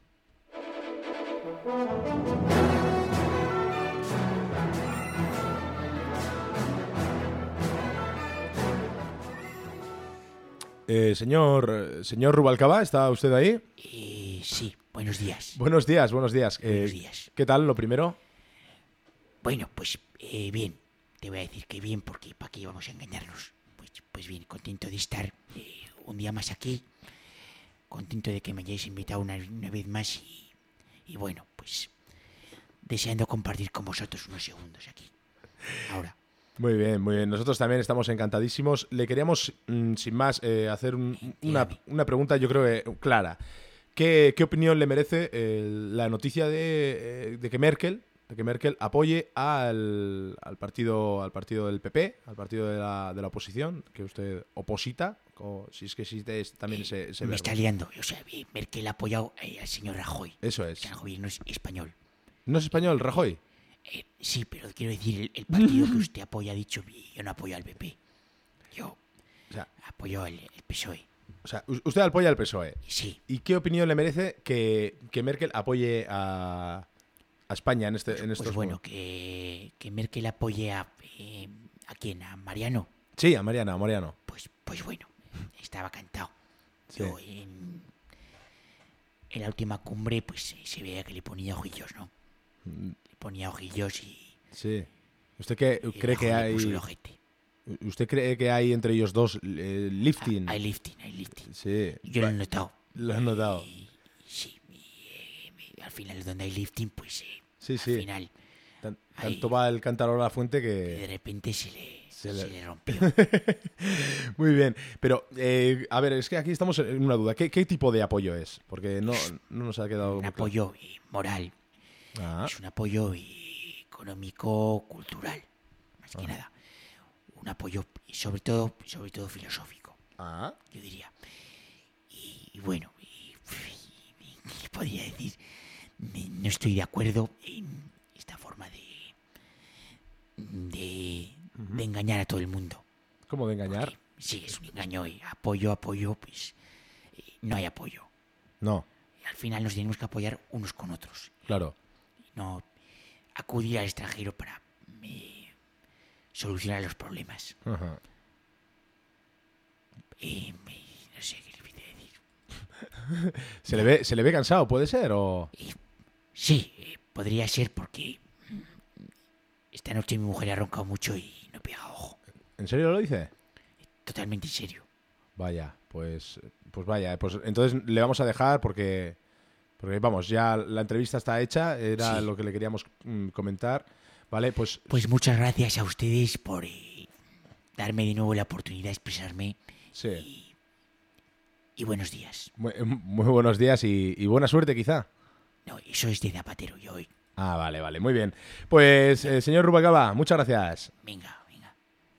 Eh, señor, señor Rubalcaba, ¿está usted ahí? Eh, sí, buenos días. Buenos días, buenos días. Eh, Buenos días. ¿Qué tal, lo primero? Bueno, pues eh, bien. Te voy a decir que bien, porque ¿para qué vamos a engañarnos? Pues, pues bien, contento de estar eh, un día más aquí. Contento de que me hayáis invitado una, una vez más y, y bueno, pues deseando compartir con vosotros unos segundos aquí. Ahora. Muy bien, muy bien. Nosotros también estamos encantadísimos. Le queríamos, mm, sin más, eh, hacer un- una, una pregunta, yo creo que clara. ¿Qué, qué opinión le merece eh, la noticia de, eh, de que Merkel, de que Merkel apoye al, al partido, al partido del P P, al partido de la, de la oposición, que usted oposita, o si es que existe es- también ese, ese me verbo? está liando. O sea, eh, Merkel ha apoyado eh, al señor Rajoy. Eso O es. sea, el gobierno es español. ¿No es español, Rajoy? Eh, sí, pero quiero decir, el, el partido que usted apoya ha dicho, yo no apoyo al P P. Yo O sea, apoyo al el P S O E. o sea, u- usted apoya al P S O E. Sí, ¿Y qué opinión le merece que, que Merkel apoye a, a España en, este, en estos pues bueno, momentos? que, que Merkel apoye a... eh, ¿A quién? ¿A Mariano? Sí, a Mariana, a Mariano. Pues, pues bueno, estaba cantado. Sí. Yo en, en la última cumbre pues eh, se veía que le ponía ojillos, ¿no? Le ponía ojillos y... Sí. ¿Usted qué, y cree que Rajoy le puso el hay? ojete. ¿Usted cree que hay entre ellos dos eh, lifting? Hay lifting, hay lifting. Sí. Yo lo he notado. Lo has notado. Y, sí, y, eh, me- al final donde hay lifting, pues eh, Sí, al sí. final Tan- Ahí. tanto va el cántaro a la fuente de que... repente se le, Se se le- le rompió. Muy bien. Pero, eh, a ver, es que aquí estamos en una duda. ¿Qué, qué tipo de apoyo es? Porque no, no nos ha quedado... Un muy claro. apoyo eh, moral, Ah, es un apoyo eh, económico, cultural, más que nada. Un apoyo eh, sobre todo, sobre todo filosófico, ah. yo diría. Y, y bueno, y, y- y- ¿qué podría decir? Me- no estoy de acuerdo en esta forma de, de, de engañar a todo el mundo. ¿Cómo de engañar? Porque, sí, es un engaño y apoyo, apoyo, pues eh, no hay apoyo. No, Y al final nos tenemos que apoyar unos con otros. claro. No acudir al extranjero para eh, solucionar los problemas. Ajá. Eh, me- no sé qué le voy a decir. ¿Se le ve, se le ve cansado, puede ser? O... Sí, eh, podría ser porque mm, esta noche mi mujer ha roncado mucho y no he pegado ojo. ¿En serio lo dice? Totalmente en serio. Vaya, pues, pues vaya, pues entonces le vamos a dejar porque, porque vamos, ya la entrevista está hecha, era Sí. lo que le queríamos mm, comentar, ¿vale? Pues, Pues muchas gracias a ustedes por eh, darme de nuevo la oportunidad de expresarme sí, y buenos días. muy, muy buenos días y, y buena suerte quizá. No, eso es de Zapatero, yo hoy. Ah, vale, vale, muy bien. Pues, eh, señor Rubalcaba, muchas gracias. Venga, venga.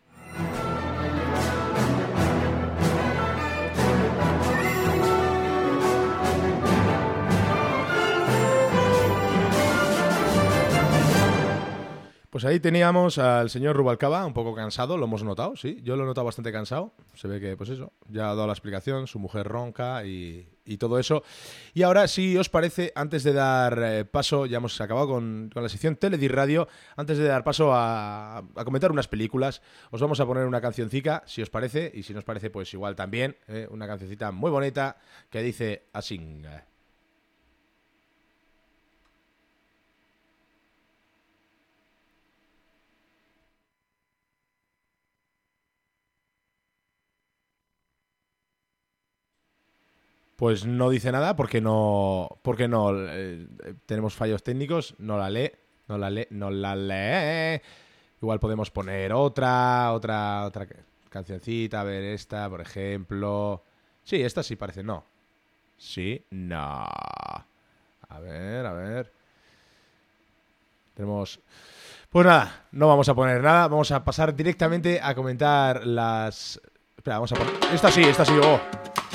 Pues ahí teníamos al señor Rubalcaba, un poco cansado, lo hemos notado, sí, yo lo he notado bastante cansado, se ve que, pues eso, ya ha dado la explicación, su mujer ronca y, y todo eso. Y ahora, si os parece, antes de dar eh, paso, ya hemos acabado con, con la sección Teledir Radio, antes de dar paso a, a comentar unas películas, os vamos a poner una cancioncica, si os parece, y si no os parece, pues igual también, eh, una cancioncita muy bonita que dice así. Pues no dice nada porque no, porque no eh, tenemos fallos técnicos, no la lee, no la lee, no la lee. Igual podemos poner otra, otra, otra. cancioncita, a ver esta, por ejemplo. Sí, esta sí parece, no. Sí, no. A ver, a ver. Tenemos... Pues nada, no vamos a poner nada. Vamos a pasar directamente a comentar las... Espera, vamos a poner... Esta sí, esta sí, oh.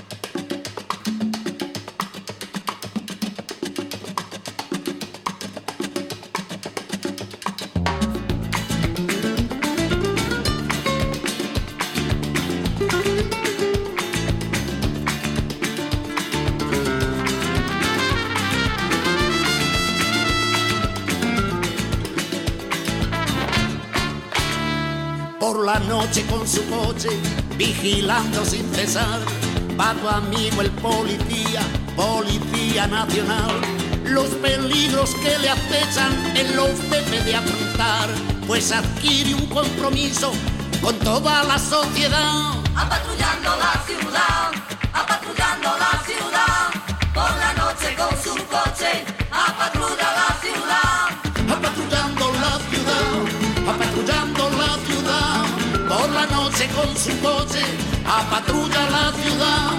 Por la noche con su coche, vigilando sin cesar, va tu amigo el policía, policía nacional. Los peligros que le acechan él los debe de afrontar, pues adquiere un compromiso con toda la sociedad. Apatrullando la ciudad, apatrullando la ciudad, por la noche con su coche, apatrulla la ciudad. Apatrullando la ciudad, apatrullando la ciudad, por la noche con su coche, apatrulla la ciudad.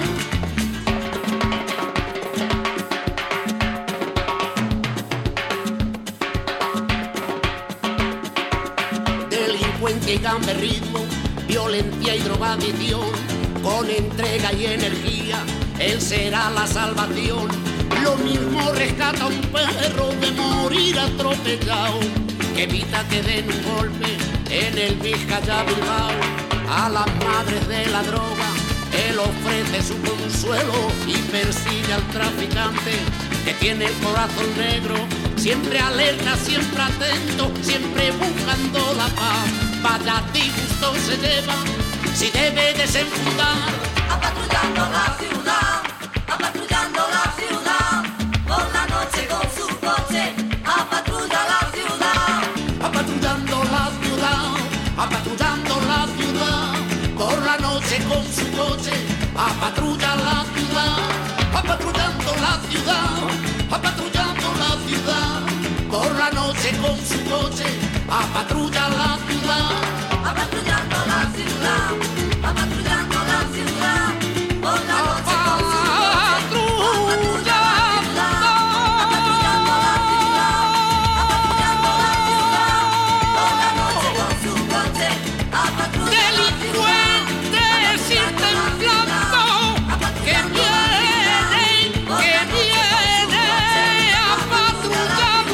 Delincuente y gamberrismo, violencia y drogadicción, con entrega y energía, él será la salvación. Lo mismo rescata un perro de morir atropellado, que evita que den un golpe en el Vizcaya Bilbao. A las madres de la droga él ofrece su consuelo y persigue al traficante que tiene el corazón negro, siempre alerta, siempre atento, siempre buscando la paz. Vaya disgusto se lleva si debe desenfundar. Apatrullando la ciudad, apatrullando la ciudad, por la noche con su coche, apatrulla la ciudad. Apatrullando la ciudad, apatrullando la ciudad, por la noche con su coche, apatrulla la ciudad. Apatrullando la ciudad, apatrullando la ciudad, por la noche con su coche, apatrulla la ciudad. Apatrullando la ciudad, apatrullando la ciudad, por la noche con su coche, apatrulla la ciudad. Apatrullando la ciudad, apatrullando la ciudad, por la noche con su coche, apatrulla la ciudad. Delincuentes ir temblando, que vienen, que vienen apatrullando.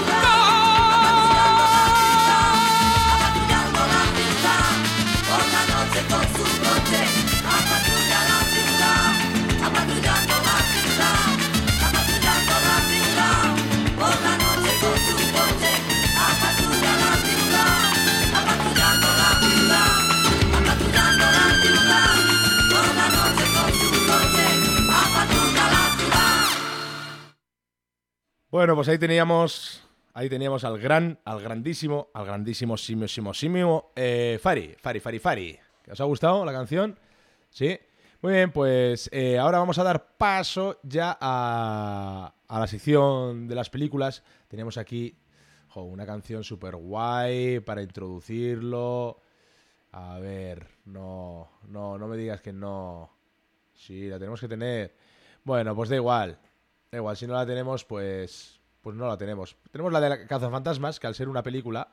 Apatrullando la ciudad, por la noche con su coche, apatrulla la ciudad. Apatrullando la ciudad, apatrullando la ciudad, por la noche con su coche, apatrulla la ciudad. Apatrullando la ciudad, apatrullando la ciudad, por la noche con su coche, apatrulla la ciudad. Bueno, pues ahí teníamos... Ahí teníamos al gran, al grandísimo, al grandísimo, simio, simio, simio, eh, Fari, Fari, Fari, Fari. ¿Os ha gustado la canción? ¿Sí? Muy bien, pues eh, ahora vamos a dar paso ya a, a la sección de las películas. Tenemos aquí jo, una canción súper guay para introducirlo. A ver, no, no, no me digas que no. Sí, la tenemos que tener. Bueno, pues da igual. Da igual, si no la tenemos, pues... Pues no la tenemos. Tenemos la de la Cazafantasmas, que al ser una película...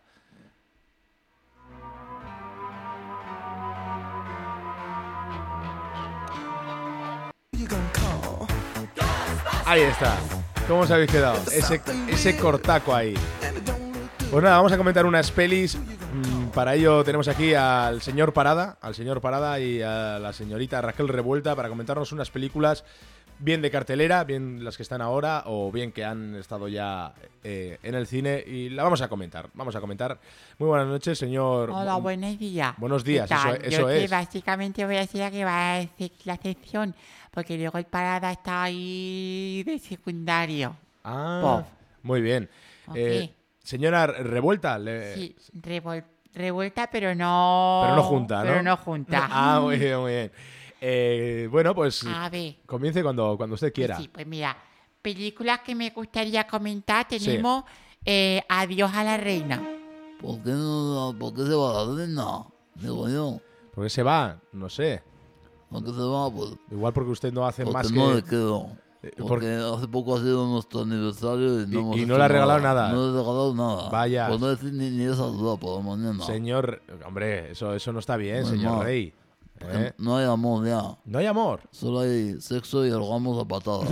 Ahí está. ¿Cómo os habéis quedado? Ese, ese cortaco ahí. Pues nada, vamos a comentar unas pelis. Mm, Para ello tenemos aquí al señor Parada, al señor Parada y a la señorita Raquel Revuelta para comentarnos unas películas bien de cartelera, bien las que están ahora o bien que han estado ya eh, en el cine y la vamos a comentar. Vamos a comentar. Muy buenas noches, señor. Hola, buenos días. Buenos días, ¿Qué tal? eso, eso Yo que es. básicamente voy a ser la que va a hacer la sección, porque luego el Parada está ahí de secundario. Ah, Pop. muy bien. Ok. Eh, señora Revuelta, le... Sí, revol- revuelta, pero no... pero no junta, ¿no? Pero no junta. Ah, muy bien, muy bien. Eh, bueno, pues A ver. comience cuando, cuando usted quiera. Sí, pues mira, películas que me gustaría comentar, tenemos eh, Adiós a la Reina. ¿Por qué, no, ¿Por qué se va a la reina? Digo yo. ¿Por qué se va? No sé. ¿Por qué se va? Pues, Igual porque usted no hace porque más no que... le quedo. Eh, Porque hace poco ha sido nuestro aniversario y no, Y- hemos y no hecho le ha regalado nada. No le he regalado nada. Vaya. Por no decir ni, ni esa duda por la mañana. Señor... Hombre, eso, eso no está bien, No, señor no. Rey. ¿Eh? No hay amor ya. No hay amor. Solo hay sexo y ahogamos a patadas.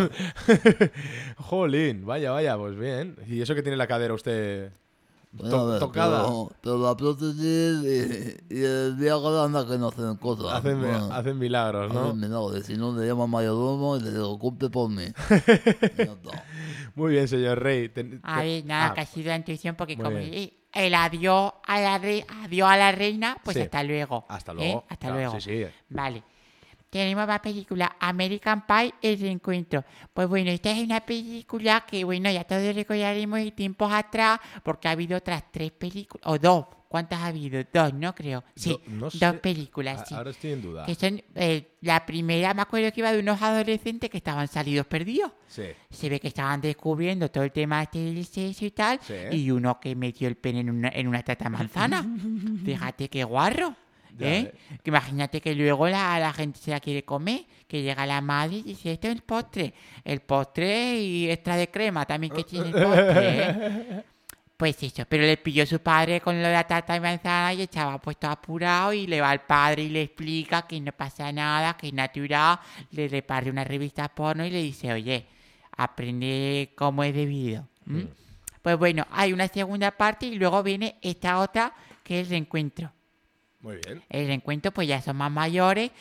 Jolín, vaya, vaya, pues bien. ¿Y eso que tiene la cadera usted Bueno, to- a ver, tocada? Pero, pero la prótesis y, y el Viagra anda que no hacen cosas. Hacen, Bueno, hacen milagros, ¿no? hacen milagros. Si no, le llaman mayordomo y le digo, cumple por mí. Ya está. Muy bien, señor Rey. Ten- A te- ver, nada, ah, que ha sido la intuición porque muy como bien. eh, el adiós a la, re- adiós a la reina, pues Sí. hasta luego. Hasta ¿eh? luego. Hasta Claro, luego. Sí, sí. Vale. Tenemos la película American Pie, El Reencuentro. Pues bueno, esta es una película que, bueno, ya todos recordaremos de tiempos atrás, porque ha habido otras tres películas, o dos. ¿Cuántas ha habido? Dos, ¿no? Creo. Sí, Do- no dos sé. películas, A- sí. Ahora estoy en duda. Que son, eh, la primera, me acuerdo que iba de unos adolescentes que estaban salidos perdidos. Sí. Se ve que estaban descubriendo todo el tema este del sexo y tal. Sí. Y uno que metió el pene en una, en una tata manzana. Fíjate qué guarro. Ya, ¿eh? Que imagínate que luego la, la gente se la quiere comer. Que llega la madre y dice, esto es el postre. El postre y extra de crema también que tiene el postre. ¿eh? Pues eso, pero le pilló su padre con lo de la tarta de manzana y estaba puesto apurado y le va al padre y le explica que no pasa nada, que es natural, le reparte una revista porno y le dice, oye, aprende cómo es debido. ¿m? Mm. Pues bueno, hay una segunda parte y luego viene esta otra que es el reencuentro. Muy bien. El reencuentro pues ya son más mayores,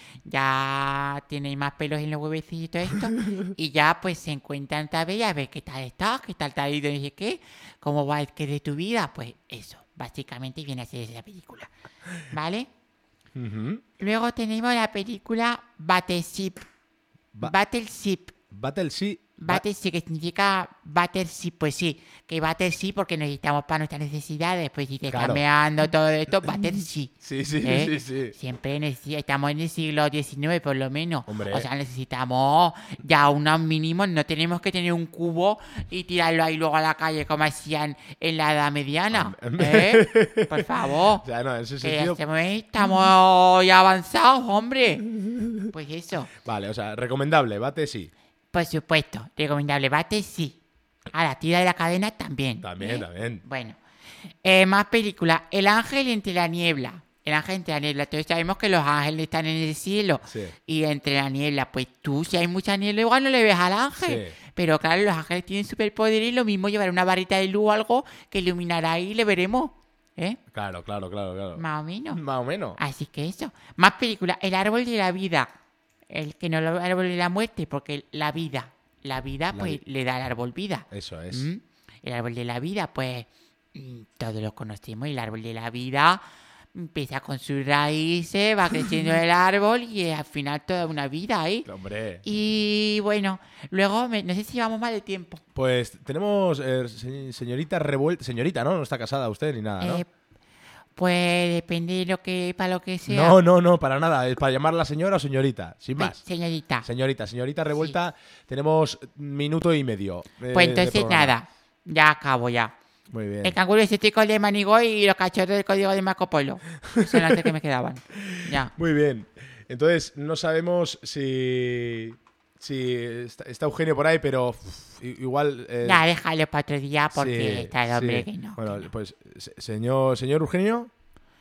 ya tienen más pelos en los huevecillos y todo esto, y ya pues se encuentran otra vez a ver qué tal estás, qué tal te ha ido, no sé qué, cómo va el que de tu vida, pues eso, básicamente viene a ser esa película, ¿vale? Ujú. Luego tenemos la película Battleship, Ba- Battleship, Battle sí. Ba- Battleship, que significa Battleship, pues sí, que Battleship porque necesitamos para nuestras necesidades, pues si te Claro. estás meando todo esto, Battleship. Sí, sí, ¿Eh? sí, sí. Siempre necesi- estamos en el siglo diecinueve por lo menos. Hombre. O sea, necesitamos ya unos mínimos, no tenemos que tener un cubo y tirarlo ahí luego a la calle como hacían en la edad mediana. Hombre. ¿Eh? Por favor. O sea, no, en ese Que sentido... estamos, estamos ya avanzados, hombre. Pues eso. Vale, o sea, recomendable, bate sí. Por supuesto, recomendable. Bate sí. A la tira de la cadena también. También, ¿eh? también. Bueno, eh, más películas. El ángel entre la niebla. El ángel entre la niebla. Todos sabemos que los ángeles están en el cielo. Sí. Y entre la niebla, pues tú, si hay mucha niebla, igual no le ves al ángel. Sí. Pero claro, los ángeles tienen superpoderes y lo mismo llevar una varita de luz o algo que iluminará y le veremos. ¿Eh? Claro, claro, claro, claro. Más o menos. Más o menos. Así que eso. Más películas. El árbol de la vida. El que no el árbol de la muerte, porque la vida. La vida, La pues, vi- le da al árbol vida. Eso es. ¿Mm? El árbol de la vida, pues, mm, todos lo conocemos. El árbol de la vida empieza con sus raíces, va creciendo el árbol y eh, al final toda una vida ahí. Hombre. Y bueno, luego, me- no sé si vamos mal de tiempo. Pues tenemos eh, se- señorita revuelta. Señorita, ¿no? No está casada usted ni nada, ¿no? Eh, pues depende de lo que, para lo que sea. No, no, no, para nada. Es para llamarla señora o señorita, sin Ay, más. señorita. Señorita, señorita revuelta, tenemos minuto y medio. eh, Pues de entonces programa. nada, ya acabo ya. Muy bien. El canguro excéntrico de Manigoy y los cachorros del código de Marco Polo. Son las tres que me quedaban. Ya. Muy bien. Entonces, no sabemos si. Si está, está Eugenio por ahí, pero uf, i- igual. eh, Ya, déjalo para otro día porque sí, está el hombre sí. que no. Bueno, que no. pues, se- señor, señor Eugenio.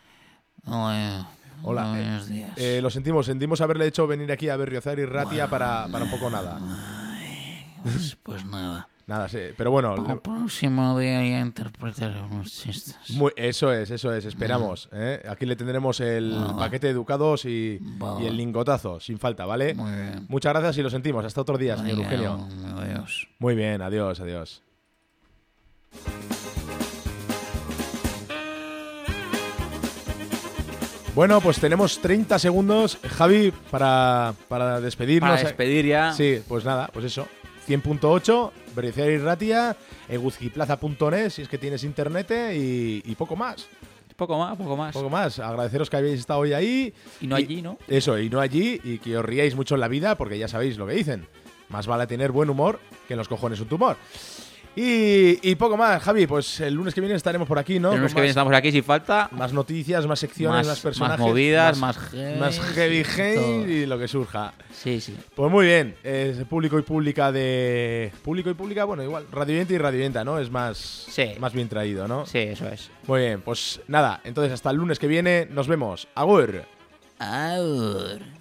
Hola, Hola. eh, buenos días. eh, lo sentimos, sentimos haberle hecho venir aquí a Berriozar y Ratia para, para un poco nada. Pues, pues nada. Nada, sí. Pero bueno, Para el próximo día ya interpretaré unos chistes. muy- eso es, eso es, esperamos. ¿eh? Aquí le tendremos el Vale. paquete de educados y, Vale. y el lingotazo, sin falta, ¿vale? Muy bien. Muchas gracias y lo sentimos. Hasta otro día, señor Venga, Eugenio. Adiós. Muy bien, adiós, adiós. Bueno, pues tenemos treinta segundos, Javi, para, para despedirnos. Para despedir ya. Sí, pues nada, pues eso. cien punto ocho, Berriozar y Ratia, eguzquiplaza punto net, si es que tienes internet, y, y poco más. Poco más, poco más. Poco más. Agradeceros que habéis estado hoy ahí. Y no allí, ¿no? Eso, y no allí, y que os riáis mucho en la vida, porque ya sabéis lo que dicen. Más vale tener buen humor que en los cojones un tumor. Y, y poco más, Javi, pues el lunes que viene estaremos por aquí, ¿no? El lunes Con que viene más, estamos aquí si falta. más noticias, más secciones, más, Más, personajes. más movidas, más, más heavy. más heavy todo. hate y lo que surja. Sí, sí. Pues muy bien, es público y pública de... Público y pública, bueno, igual, radioyente y radioyenta, ¿no? Es más, Sí. más bien traído, ¿no? Sí, eso es. Muy bien, pues nada, entonces hasta el lunes que viene nos vemos. ¡Agur! Aur.